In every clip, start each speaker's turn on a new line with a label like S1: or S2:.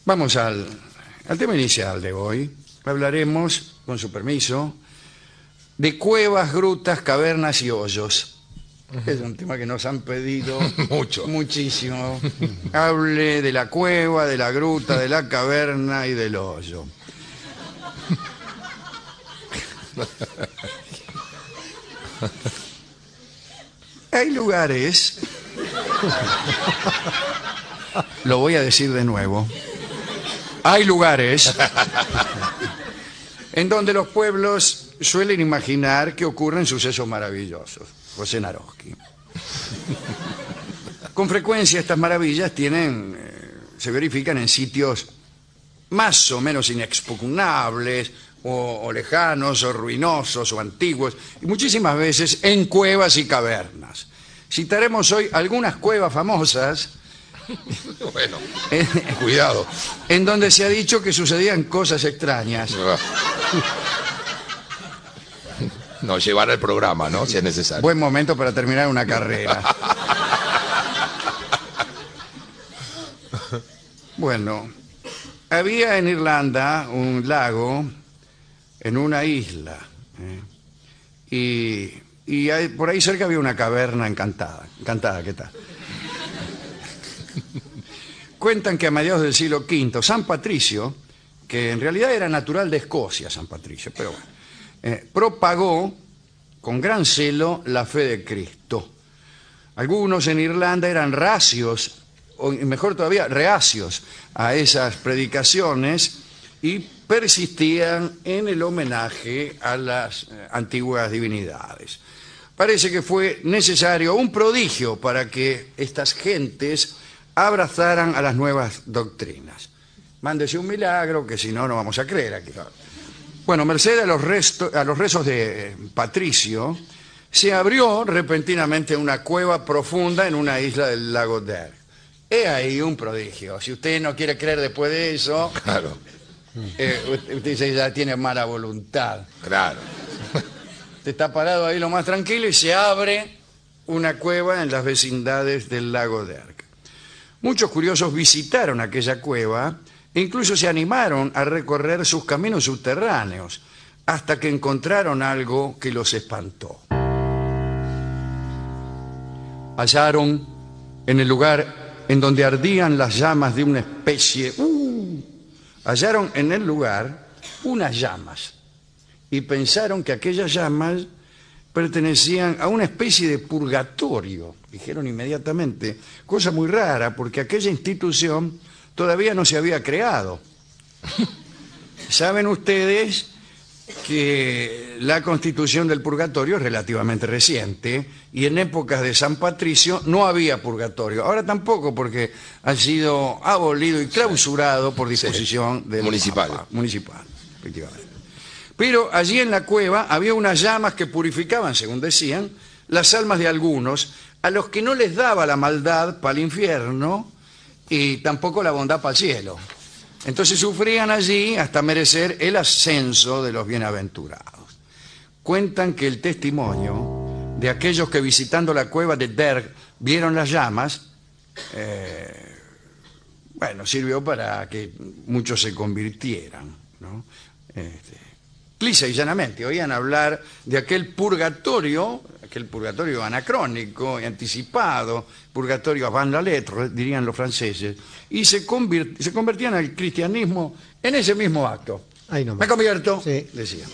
S1: Vamos al tema inicial de hoy. Hablaremos, con su permiso, de cuevas, grutas, cavernas y hoyos. Es un tema que nos han pedido muchísimo. Hable de la cueva, de la gruta, de la caverna y del hoyo. Hay lugares, lo voy a decir de nuevo, hay lugares en donde los pueblos suelen imaginar que ocurren sucesos maravillosos. José Naroski. Con frecuencia estas maravillas se verifican en sitios más o menos inexpugnables, o lejanos, o ruinosos, o antiguos, y muchísimas veces en cuevas y cavernas. Citaremos hoy algunas cuevas famosas.
S2: Bueno, cuidado.
S1: En donde se ha dicho que sucedían cosas extrañas.
S2: No, llevar el programa, ¿no? Si es necesario.
S1: Buen momento para terminar una carrera. Bueno, había en Irlanda un lago en una isla. Y por ahí cerca había una caverna encantada. Encantada, ¿qué tal? Cuentan que a mediados del siglo V, San Patricio, que en realidad era natural de Escocia, San Patricio, pero bueno, propagó con gran celo la fe de Cristo. Algunos en Irlanda eran reacios, o mejor todavía, reacios a esas predicaciones y persistían en el homenaje a las antiguas divinidades. Parece que fue necesario un prodigio para que estas gentes abrazaran a las nuevas doctrinas. Mándese un milagro, que si no, no vamos a creer aquí. Bueno, merced a los rezos de Patricio, se abrió repentinamente una cueva profunda en una isla del lago Derg. He ahí un prodigio. Si usted no quiere creer después de eso,
S2: claro.
S1: Usted dice ya tiene mala voluntad.
S2: Claro.
S1: Usted está parado ahí lo más tranquilo y se abre una cueva en las vecindades del lago Derg. Muchos curiosos visitaron aquella cueva e incluso se animaron a recorrer sus caminos subterráneos hasta que encontraron algo que los espantó. Hallaron en el lugar en donde ardían las llamas de una especie... hallaron en el lugar unas llamas y pensaron que aquellas llamas pertenecían a una especie de purgatorio. Dijeron inmediatamente, cosa muy rara, porque aquella institución todavía no se había creado. Saben ustedes que la constitución del purgatorio es relativamente reciente y en épocas de San Patricio no había purgatorio. Ahora tampoco, porque ha sido abolido y clausurado por disposición del
S2: municipal.
S1: Papa. Municipal, efectivamente. Pero allí en la cueva había unas llamas que purificaban, según decían, las almas de algunos, a los que no les daba la maldad para el infierno y tampoco la bondad para el cielo. Entonces sufrían allí hasta merecer el ascenso de los bienaventurados. Cuentan que el testimonio de aquellos que visitando la cueva de Derg vieron las llamas, sirvió para que muchos se convirtieran, ¿no? Lisa y llanamente oían hablar de aquel purgatorio anacrónico y anticipado, purgatorio avant la lettre, dirían los franceses, y se convertían al cristianismo en ese mismo acto.
S3: Ahí nomás.
S1: Me convierto,
S3: sí,
S1: decía.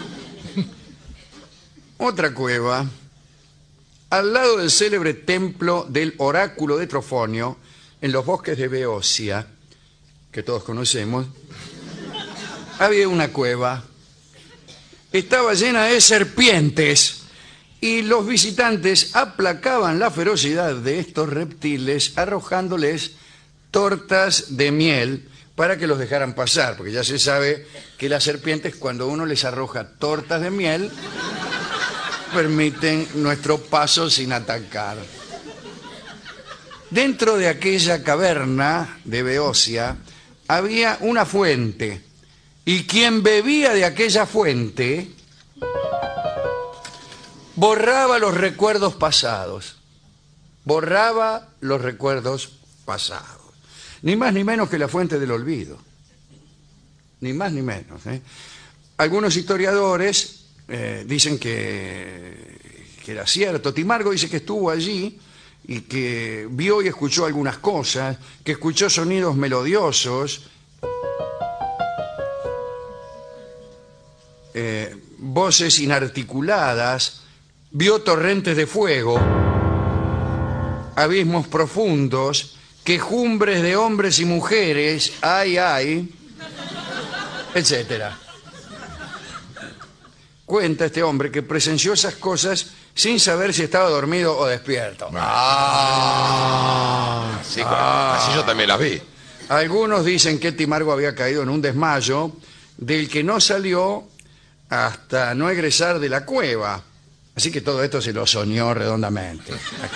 S1: Otra cueva, al lado del célebre templo del oráculo de Trofonio, en los bosques de Beocia, que todos conocemos, había una cueva. Estaba llena de serpientes y los visitantes aplacaban la ferocidad de estos reptiles arrojándoles tortas de miel para que los dejaran pasar, porque ya se sabe que las serpientes, cuando uno les arroja tortas de miel, permiten nuestro paso sin atacar. Dentro de aquella caverna de Beocia había una fuente, y quien bebía de aquella fuente borraba los recuerdos pasados. Borraba los recuerdos pasados. Ni más ni menos que la fuente del olvido. Ni más ni menos. Algunos historiadores dicen que era cierto. Timargo dice que estuvo allí y que vio y escuchó algunas cosas, que escuchó sonidos melodiosos, voces inarticuladas, vio torrentes de fuego, abismos profundos, quejumbres de hombres y mujeres, ay, ay, etcétera. Cuenta este hombre que presenció esas cosas sin saber si estaba dormido o despierto.
S2: Sí, así yo también las vi.
S1: Algunos dicen que Timargo había caído en un desmayo del que no salió hasta no egresar de la cueva. Así que todo esto se lo soñó redondamente.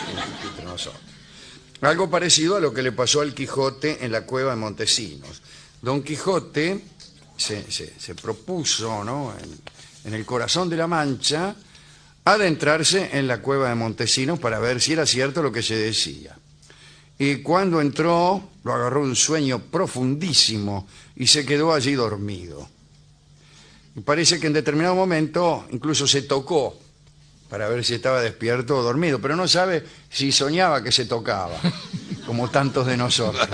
S1: Algo parecido a lo que le pasó al Quijote en la cueva de Montesinos. Don Quijote se propuso, ¿no?, en el corazón de la Mancha, adentrarse en la cueva de Montesinos para ver si era cierto lo que se decía. Y cuando entró, lo agarró un sueño profundísimo y se quedó allí dormido. Y parece que en determinado momento incluso se tocó para ver si estaba despierto o dormido, pero no sabe si soñaba que se tocaba, como tantos de nosotros.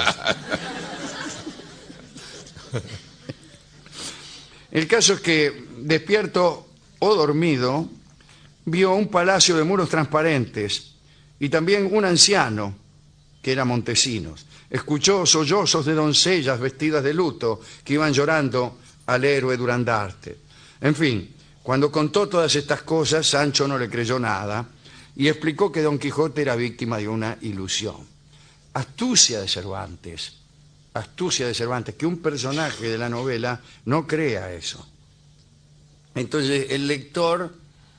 S1: El caso es que, despierto o dormido, vio un palacio de muros transparentes y también un anciano, que era Montesinos. Escuchó sollozos de doncellas vestidas de luto que iban llorando al héroe Durandarte. En fin, cuando contó todas estas cosas, Sancho no le creyó nada y explicó que Don Quijote era víctima de una ilusión. Astucia de Cervantes, que un personaje de la novela no crea eso. Entonces el lector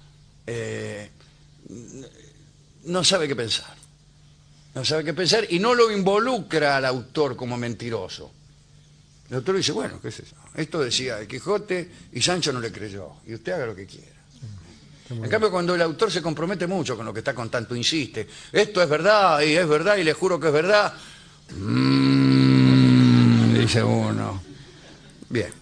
S1: no sabe qué pensar. No sabe qué pensar y no lo involucra al autor como mentiroso. El autor dice, bueno, ¿qué es eso? Esto decía el Quijote y Sancho no le creyó. Y usted haga lo que quiera. En cambio, cuando el autor se compromete mucho con lo que está contando, insiste, esto es verdad y le juro que es verdad, dice uno. Bien.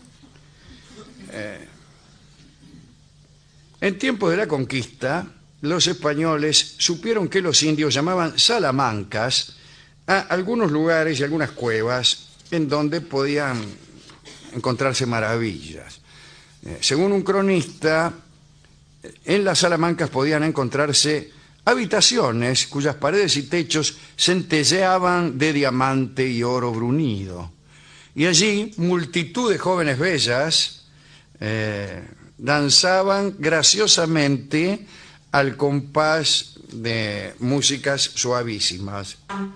S1: En tiempos de la conquista, los españoles supieron que los indios llamaban salamancas a algunos lugares y algunas cuevas en donde podían encontrarse maravillas. Según un cronista, en las salamancas podían encontrarse habitaciones cuyas paredes y techos centelleaban de diamante y oro brunido. Y allí multitud de jóvenes bellas danzaban graciosamente al compás de músicas suavísimas.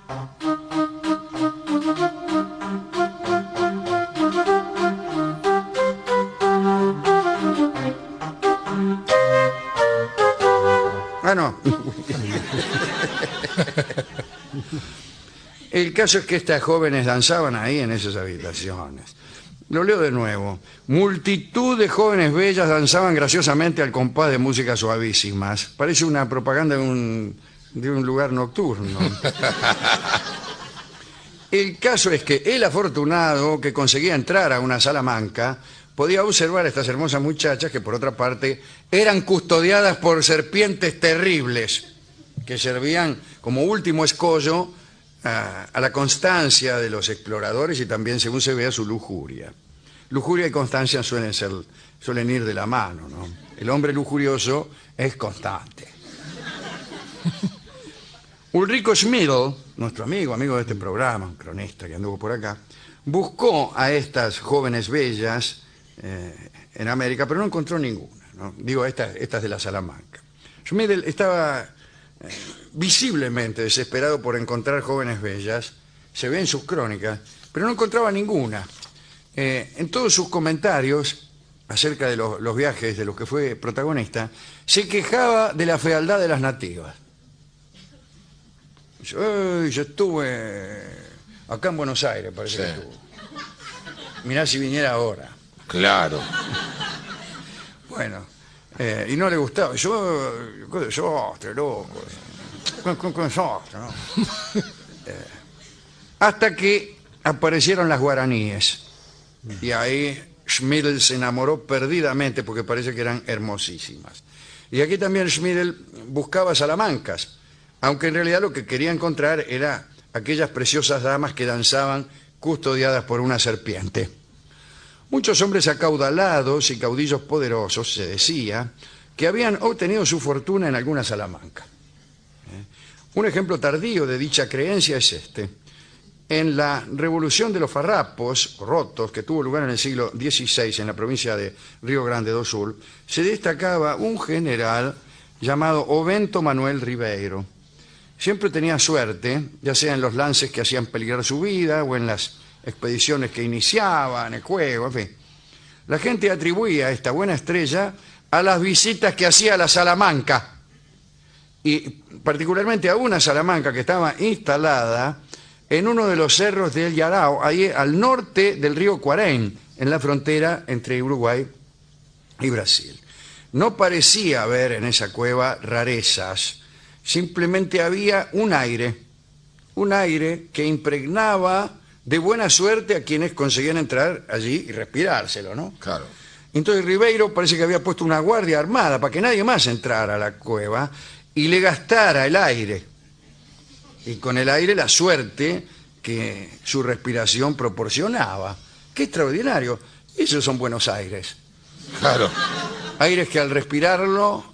S1: Ah, no. El caso es que estas jóvenes danzaban ahí en esas habitaciones. Lo leo de nuevo. Multitud de jóvenes bellas danzaban graciosamente al compás de músicas suavísimas. Parece una propaganda de un lugar nocturno. El caso es que el afortunado que conseguía entrar a una salamanca podía observar a estas hermosas muchachas que, por otra parte, eran custodiadas por serpientes terribles que servían como último escollo a la constancia de los exploradores y también, según se ve, a su lujuria. Lujuria y constancia suelen ir de la mano, ¿no? El hombre lujurioso es constante. Ulrico Schmidl, nuestro amigo de este programa, un cronista que anduvo por acá, buscó a estas jóvenes bellas en América, pero no encontró ninguna, ¿no? Digo, estas de la Salamanca. Schmidl estaba visiblemente desesperado por encontrar jóvenes bellas, se ve en sus crónicas, pero no encontraba ninguna. En todos sus comentarios acerca de los viajes de los que fue protagonista, se quejaba de la fealdad de las nativas. Dice, yo estuve acá en Buenos Aires, parece que estuvo. Mirá si viniera ahora.
S2: Claro.
S1: Bueno, y no le gustaba. Yo desastre, loco. ¿no? Hasta que aparecieron las guaraníes. Y ahí Schmidl se enamoró perdidamente porque parece que eran hermosísimas. Y aquí también Schmidl buscaba salamancas, aunque en realidad lo que quería encontrar era aquellas preciosas damas que danzaban custodiadas por una serpiente. Muchos hombres acaudalados y caudillos poderosos, se decía, que habían obtenido su fortuna en alguna salamanca. Un ejemplo tardío de dicha creencia es este. En la Revolución de los Farrapos, rotos, que tuvo lugar en el siglo XVI en la provincia de Río Grande do Sul, se destacaba un general llamado Ovento Manuel Ribeiro. Siempre tenía suerte, ya sea en los lances que hacían peligrar su vida o en las expediciones que iniciaba en el juego, en fin. La gente atribuía esta buena estrella a las visitas que hacía a la Salamanca, y particularmente a una Salamanca que estaba instalada en uno de los cerros del Yarao, ahí al norte del río Cuarén, en la frontera entre Uruguay y Brasil. No parecía haber en esa cueva rarezas, simplemente había un aire que impregnaba de buena suerte a quienes conseguían entrar allí y respirárselo, ¿no?
S2: Claro.
S1: Entonces Ribeiro parece que había puesto una guardia armada para que nadie más entrara a la cueva y le gastara el aire. Y con el aire la suerte que su respiración proporcionaba. ¡Qué extraordinario! Esos son buenos aires.
S2: Claro.
S1: Aires que al respirarlos,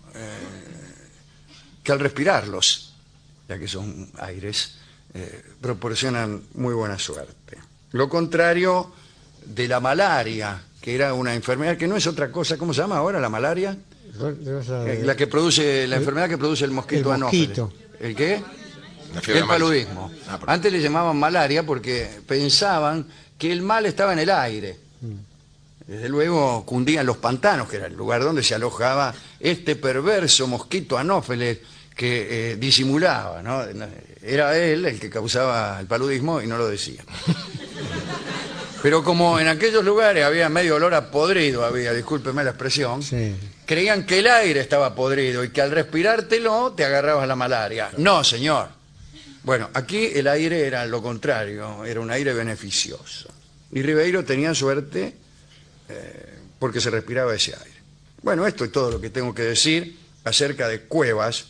S1: ya que son aires, proporcionan muy buena suerte. Lo contrario de la malaria, que era una enfermedad que no es otra cosa. ¿Cómo se llama ahora la malaria? La enfermedad que produce el mosquito anófeles. ¿El qué? El paludismo. Antes le llamaban malaria porque pensaban que el mal estaba en el aire. Desde luego cundían los pantanos, que era el lugar donde se alojaba este perverso mosquito anófeles que disimulaba, ¿no? Era él el que causaba el paludismo y no lo decía. Pero como en aquellos lugares había medio olor a podrido, discúlpeme la expresión, sí, creían que el aire estaba podrido y que al respirártelo te agarrabas la malaria. No, señor. Bueno, aquí el aire era lo contrario, era un aire beneficioso. Y Ribeiro tenía suerte porque se respiraba ese aire. Bueno, esto es todo lo que tengo que decir acerca de cuevas.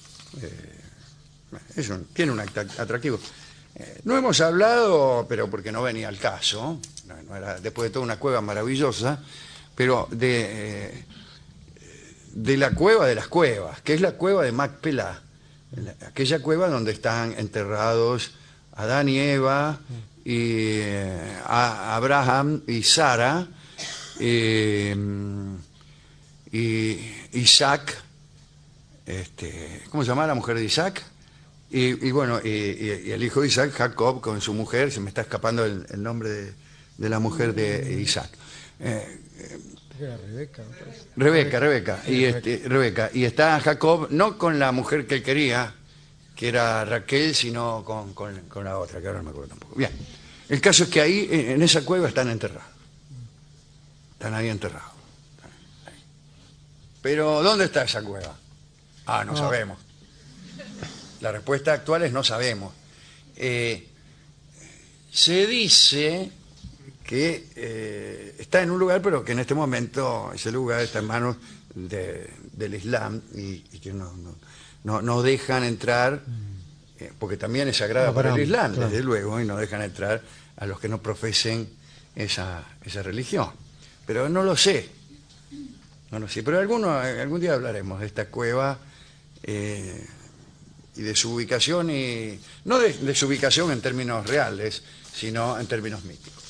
S1: Eso tiene un atractivo. No hemos hablado, pero porque no venía al caso, no era después de todo una cueva maravillosa, pero de la cueva de las cuevas, que es la cueva de Macpelá, aquella cueva donde están enterrados Adán y Eva, y Abraham y Sara, y Isaac, ¿cómo se llama la mujer de Isaac? Y bueno, y el hijo de Isaac, Jacob, con su mujer, se me está escapando el nombre de la mujer de Isaac. Rebeca. Y está Jacob, no con la mujer que él quería, que era Raquel, sino con la otra, que ahora no me acuerdo tampoco. Bien, el caso es que ahí, en esa cueva, están enterrados. Están ahí enterrados. Pero, ¿dónde está esa cueva? No sabemos. La respuesta actual es no sabemos. Se dice que está en un lugar, pero que en este momento ese lugar está en manos del Islam y que no dejan entrar, porque también es sagrada para el Islam, desde luego, y no dejan entrar a los que no profesen esa religión. Pero no lo sé. Pero algún día hablaremos de esta cueva y de su ubicación, y no de su ubicación en términos reales, sino en términos míticos.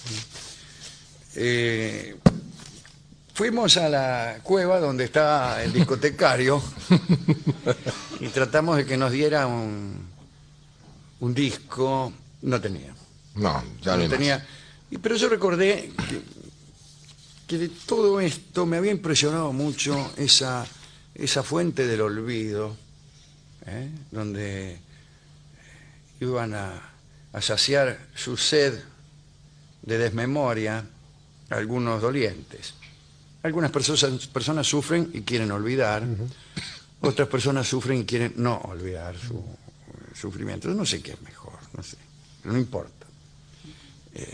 S1: Fuimos a la cueva donde está el discotecario y tratamos de que nos diera un disco. No tenía.
S2: No, ya no tenía.
S1: Pero yo recordé que de todo esto me había impresionado mucho esa fuente del olvido, donde iban a saciar su sed de desmemoria algunos dolientes. Algunas personas sufren y quieren olvidar, otras personas sufren y quieren no olvidar su sufrimiento. No sé qué es mejor, no sé, pero no importa.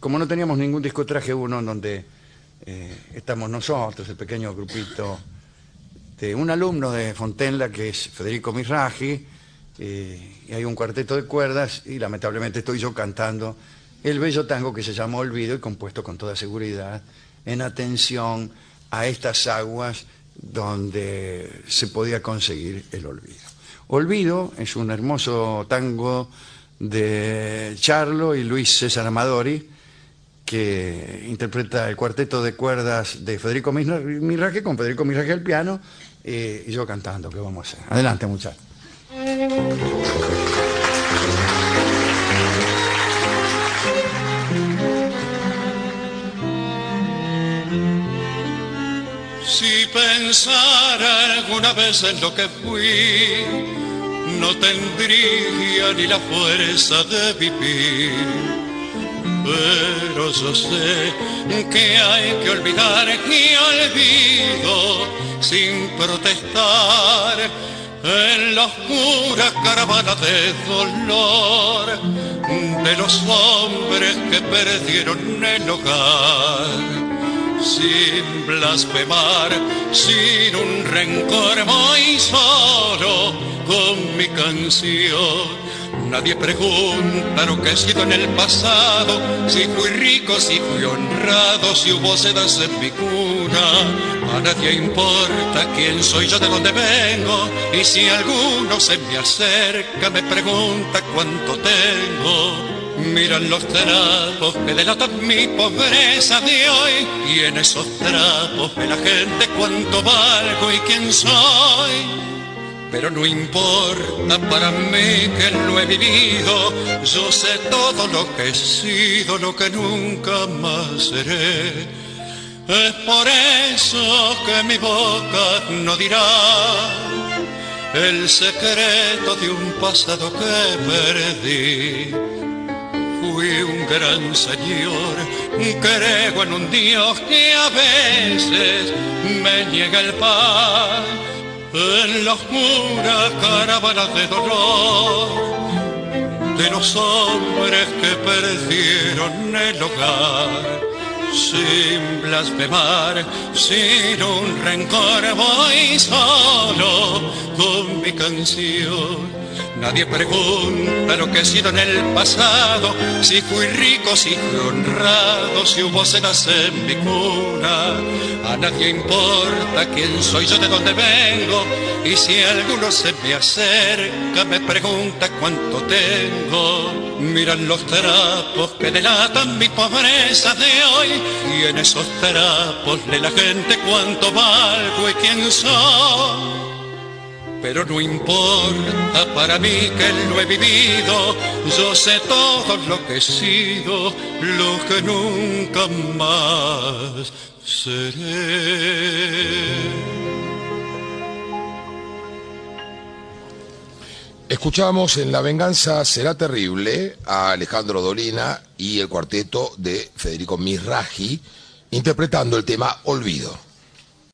S1: como no teníamos ningún disco, traje uno en donde estamos nosotros, el pequeño grupito de un alumno de Fontenla que es Federico Misragi, y hay un cuarteto de cuerdas y lamentablemente estoy yo cantando el bello tango que se llama Olvido y compuesto con toda seguridad en atención a estas aguas donde se podía conseguir el olvido. Olvido es un hermoso tango de Charlo y Luis César Amadori, que interpreta el cuarteto de cuerdas de Federico Misragi con Federico Misragi al piano y yo cantando. ¿Qué vamos a hacer? Adelante, muchachos.
S3: Si pensara alguna vez en lo que fui, no tendría ni la fuerza de vivir. Pero yo sé que hay que olvidar y olvido sin protestar en la oscura caravana de dolor de los hombres que perdieron el hogar. Sin blasfemar, sin un rencor, voy solo con mi canción. Nadie pregunta lo que he sido en el pasado, si fui rico, si fui honrado, si hubo sedas en mi cuna. A nadie importa quién soy yo, de dónde vengo, y si alguno se me acerca me pregunta cuánto tengo. Miran los trapos que delatan mi pobreza de hoy, y en esos trapos ve la gente cuánto valgo y quién soy. Pero no importa para mí que lo he vivido, yo sé todo lo que he sido, lo que nunca más seré. Es por eso que mi boca no dirá el secreto de un pasado que perdí. Fui un gran señor, creo en un Dios que a veces me niega el pan. En la oscura caravana de dolor de los hombres que perdieron el hogar. Sin blasfemar, sin un rencor, voy solo con mi canción. Nadie pregunta lo que he sido en el pasado, si fui rico, si fui honrado, si hubo cenas en mi cuna. A nadie importa quién soy yo, de dónde vengo, y si alguno se me acerca me pregunta cuánto tengo. Miran los trapos que delatan mi pobreza de hoy, y en esos trapos lee la gente cuánto valgo y quién soy. Pero no importa para mí que lo he vivido, yo sé todo lo que he sido, lo que nunca más seré.
S2: Escuchamos en La venganza será terrible a Alejandro Dolina y el cuarteto de Federico Misragi interpretando el tema Olvido.